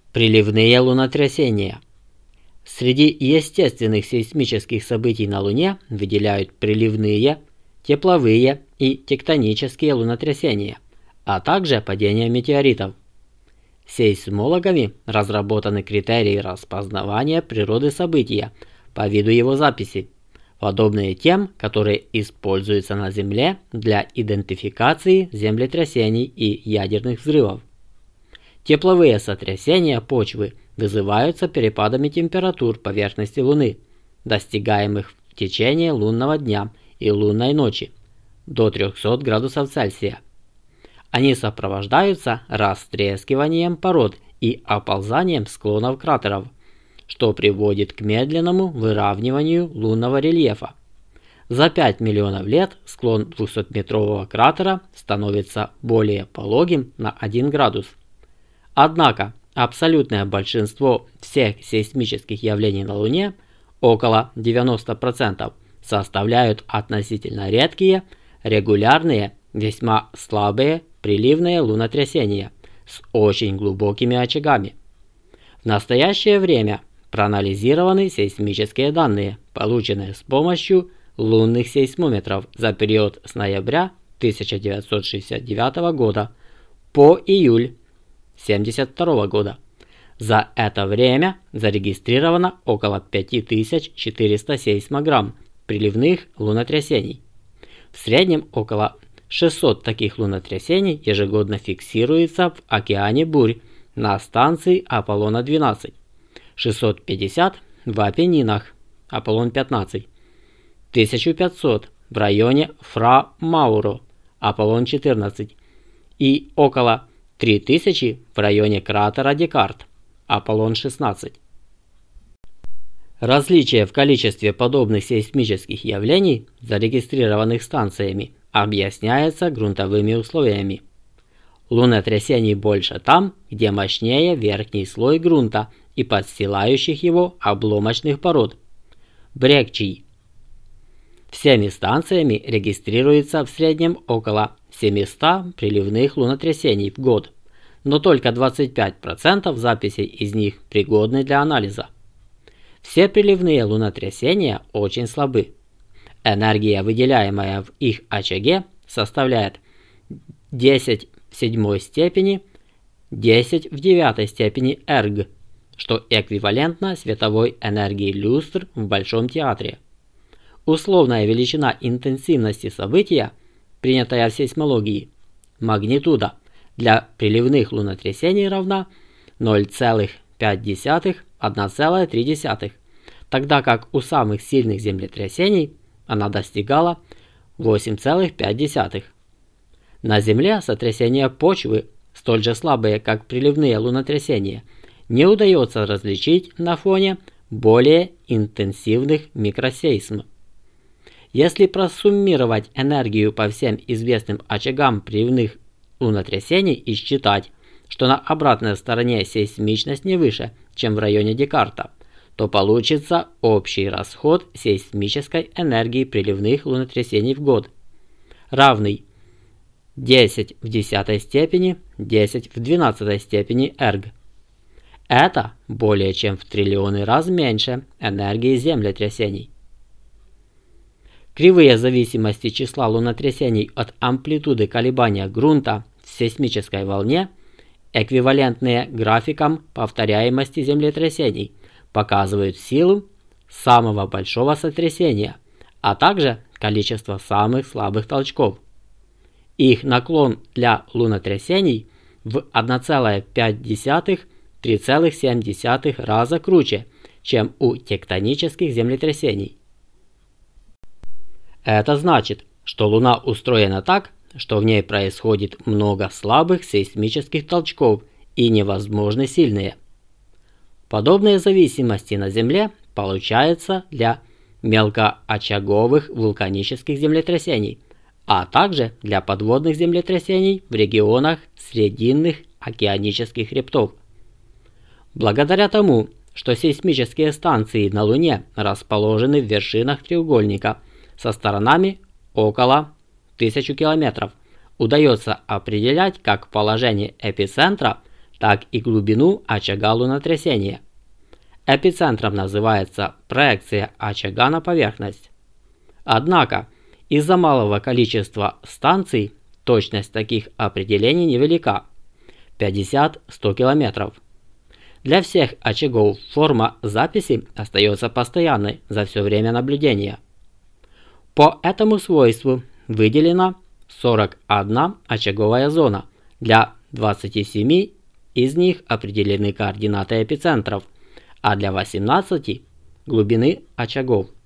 Приливные лунотрясения. Среди естественных сейсмических событий на Луне выделяют приливные, тепловые и тектонические лунотрясения, а также падение метеоритов. Сейсмологами разработаны критерии распознавания природы события по виду его записи, подобные тем, которые используются на Земле для идентификации землетрясений и ядерных взрывов. Тепловые сотрясения почвы вызываются перепадами температур поверхности Луны, достигаемых в течение лунного дня и лунной ночи, до 300 градусов Цельсия. Они сопровождаются растрескиванием пород и оползанием склонов кратеров, что приводит к медленному выравниванию лунного рельефа. За 5 миллионов лет склон 200-метрового кратера становится более пологим на 1 градус. Однако абсолютное большинство всех сейсмических явлений на Луне, около 90%, составляют относительно редкие, регулярные, весьма слабые приливные лунотрясения с очень глубокими очагами. В настоящее время проанализированы сейсмические данные, полученные с помощью лунных сейсмометров за период с ноября 1969 года по июль 1972 года. За это время зарегистрировано около 5400 сейсмограмм приливных лунотрясений. В среднем около 600 таких лунотрясений ежегодно фиксируется в океане бурь на станции Аполлона-12, 650 в Апеннинах, Аполлон-15, 1500 в районе Фра-Мауро, Аполлон-14 и около 3000 в районе кратера Декарт, Аполлон-16. Различие в количестве подобных сейсмических явлений, зарегистрированных станциями, объясняется грунтовыми условиями. Лунотрясений больше там, где мощнее верхний слой грунта и подстилающих его обломочных пород. Брекчий. Всеми станциями регистрируется в среднем около 700 приливных лунотрясений в год, но только 25% записей из них пригодны для анализа. Все приливные лунотрясения очень слабы. Энергия, выделяемая в их очаге, составляет 10 в 7 степени, 10 в 9 степени эрг, что эквивалентно световой энергии люстр в Большом театре. Условная величина интенсивности события, принятая в сейсмологии, магнитуда, для приливных лунотрясений равна 0,5–1,3, тогда как у самых сильных землетрясений она достигала 8,5. На Земле сотрясения почвы, столь же слабые, как приливные лунотрясения, не удается различить на фоне более интенсивных микросейсм. Если просуммировать энергию по всем известным очагам приливных лунотрясений и считать, что на обратной стороне сейсмичность не выше, чем в районе Декарта, то получится общий расход сейсмической энергии приливных лунотрясений в год, равный 10 в 10 степени, 10 в 12 степени эрг. Это более чем в триллионы раз меньше энергии землетрясений. Кривые зависимости числа лунотрясений от амплитуды колебания грунта в сейсмической волне, эквивалентные графикам повторяемости землетрясений, показывают силу самого большого сотрясения, а также количество самых слабых толчков. Их наклон для лунотрясений в 1,5–3,7 раза круче, чем у тектонических землетрясений. Это значит, что Луна устроена так, что в ней происходит много слабых сейсмических толчков и невозможны сильные. Подобные зависимости на Земле получаются для мелкоочаговых вулканических землетрясений, а также для подводных землетрясений в регионах срединных океанических хребтов. Благодаря тому, что сейсмические станции на Луне расположены в вершинах треугольника со сторонами около 1000 километров, удается определять как положение эпицентра, так и глубину очага лунотрясения. Эпицентром называется проекция очага на поверхность. Однако, из-за малого количества станций точность таких определений невелика – 50-100 км. Для всех очагов форма записи остается постоянной за все время наблюдения. По этому свойству выделена 41 очаговая зона, для 27 из них определены координаты эпицентров, а для 18 – глубины очагов.